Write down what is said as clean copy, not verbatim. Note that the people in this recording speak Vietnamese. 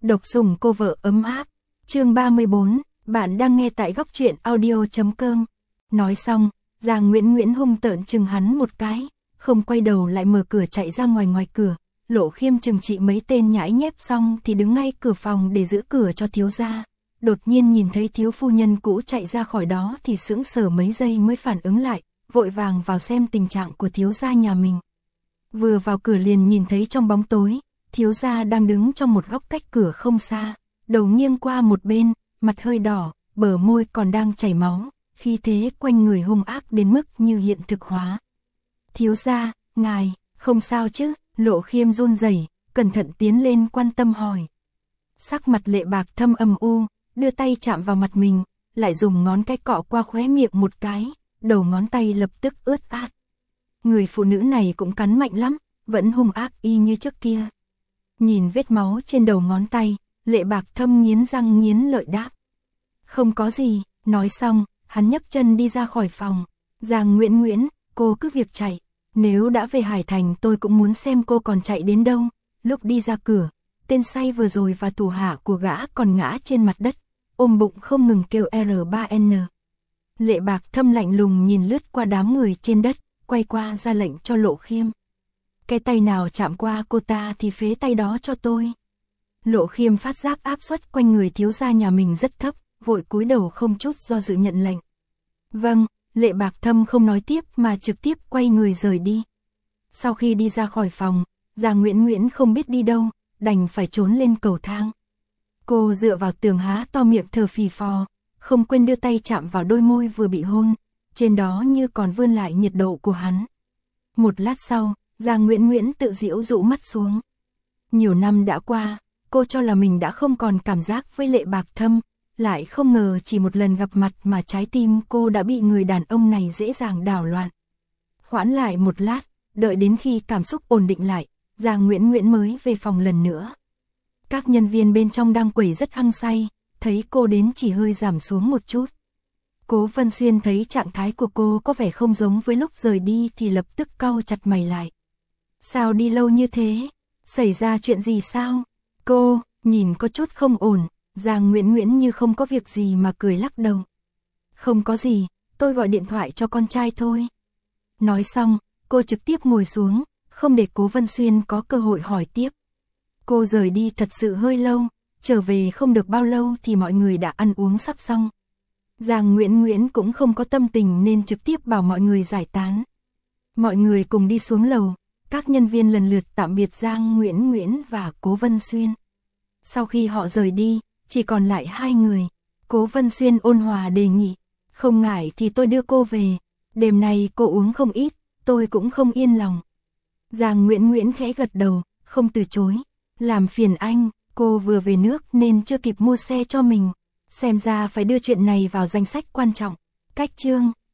Độc sủng cô vợ ấm áp. Chương 34, bạn đang nghe tại góc truyện audio.com. Nói xong, Giang Nguyễn Nguyễn hung tợn chừng hắn một cái, không quay đầu lại mở cửa chạy ra ngoài cửa. Lộ Khiêm chừng trị mấy tên nhãi nhép xong thì đứng ngay cửa phòng để giữ cửa cho thiếu gia. Đột nhiên nhìn thấy thiếu phu nhân cũ chạy ra khỏi đó thì sững sờ mấy giây mới phản ứng lại, vội vàng vào xem tình trạng của thiếu gia nhà mình. Vừa vào cửa liền nhìn thấy trong bóng tối, thiếu gia đang đứng trong một góc cách cửa không xa, đầu nghiêng qua một bên, mặt hơi đỏ, bờ môi còn đang chảy máu, khí thế quanh người hung ác đến mức như hiện thực hóa. Thiếu gia, ngài, không sao chứ? Lộ Khiêm run rẩy, cẩn thận tiến lên quan tâm hỏi. Sắc mặt Lệ Bạc Thâm âm u, đưa tay chạm vào mặt mình, lại dùng ngón cái cọ qua khóe miệng một cái, đầu ngón tay lập tức ướt át. Người phụ nữ này cũng cắn mạnh lắm, vẫn hung ác y như trước kia. Nhìn vết máu trên đầu ngón tay, Lệ Bạc Thâm nghiến răng nghiến lợi đáp. Không có gì, nói xong, hắn nhấc chân đi ra khỏi phòng. Giang Nguyễn Nguyễn, cô cứ việc chạy. Nếu đã về Hải Thành tôi cũng muốn xem cô còn chạy đến đâu. Lúc đi ra cửa, tên say vừa rồi và thủ hạ của gã còn ngã trên mặt đất, ôm bụng không ngừng kêu R3N. Lệ Bạc Thâm lạnh lùng nhìn lướt qua đám người trên đất, quay qua ra lệnh cho Lộ Khiêm. Cái tay nào chạm qua cô ta thì phế tay đó cho tôi. Lộ Khiêm phát giác áp suất quanh người thiếu gia nhà mình rất thấp, vội cúi đầu không chút do dự nhận lệnh. Vâng. Lệ Bạc Thâm không nói tiếp mà trực tiếp quay người rời đi. Sau khi đi ra khỏi phòng, Giang Nguyễn Nguyễn không biết đi đâu, đành phải trốn lên cầu thang. Cô dựa vào tường há to miệng thở phì phò, không quên đưa tay chạm vào đôi môi vừa bị hôn, trên đó như còn vươn lại nhiệt độ của hắn. Một lát sau, Giang Nguyễn Nguyễn tự giễu dụ mắt xuống. Nhiều năm đã qua, cô cho là mình đã không còn cảm giác với Lệ Bạc Thâm. Lại không ngờ chỉ một lần gặp mặt mà trái tim cô đã bị người đàn ông này dễ dàng đảo loạn. Hoãn lại một lát, đợi đến khi cảm xúc ổn định lại, Giang Nguyễn Nguyễn mới về phòng lần nữa. Các nhân viên bên trong đang quẩy rất hăng say, thấy cô đến chỉ hơi giảm xuống một chút. Cố Vân Xuyên thấy trạng thái của cô có vẻ không giống với lúc rời đi thì lập tức cau chặt mày lại. Sao đi lâu như thế? Xảy ra chuyện gì sao? Cô, nhìn có chút không ổn. Giang Nguyễn Nguyễn như không có việc gì mà cười lắc đầu. Không có gì, tôi gọi điện thoại cho con trai thôi. Nói xong, cô trực tiếp ngồi xuống, không để Cố Vân Xuyên có cơ hội hỏi tiếp. Cô rời đi thật sự hơi lâu, trở về không được bao lâu thì mọi người đã ăn uống sắp xong. Giang Nguyễn Nguyễn cũng không có tâm tình nên trực tiếp bảo mọi người giải tán. Mọi người cùng đi xuống lầu, các nhân viên lần lượt tạm biệt Giang Nguyễn Nguyễn và Cố Vân Xuyên. Sau khi họ rời đi, chỉ còn lại hai người. Cố Vân Xuyên ôn hòa đề nghị, không ngại thì tôi đưa cô về. Đêm nay cô uống không ít, tôi cũng không yên lòng. Giang Nguyễn Nguyễn khẽ gật đầu, không từ chối. Làm phiền anh, cô vừa về nước nên chưa kịp mua xe cho mình. Xem ra phải đưa chuyện này vào danh sách quan trọng. Cách chương.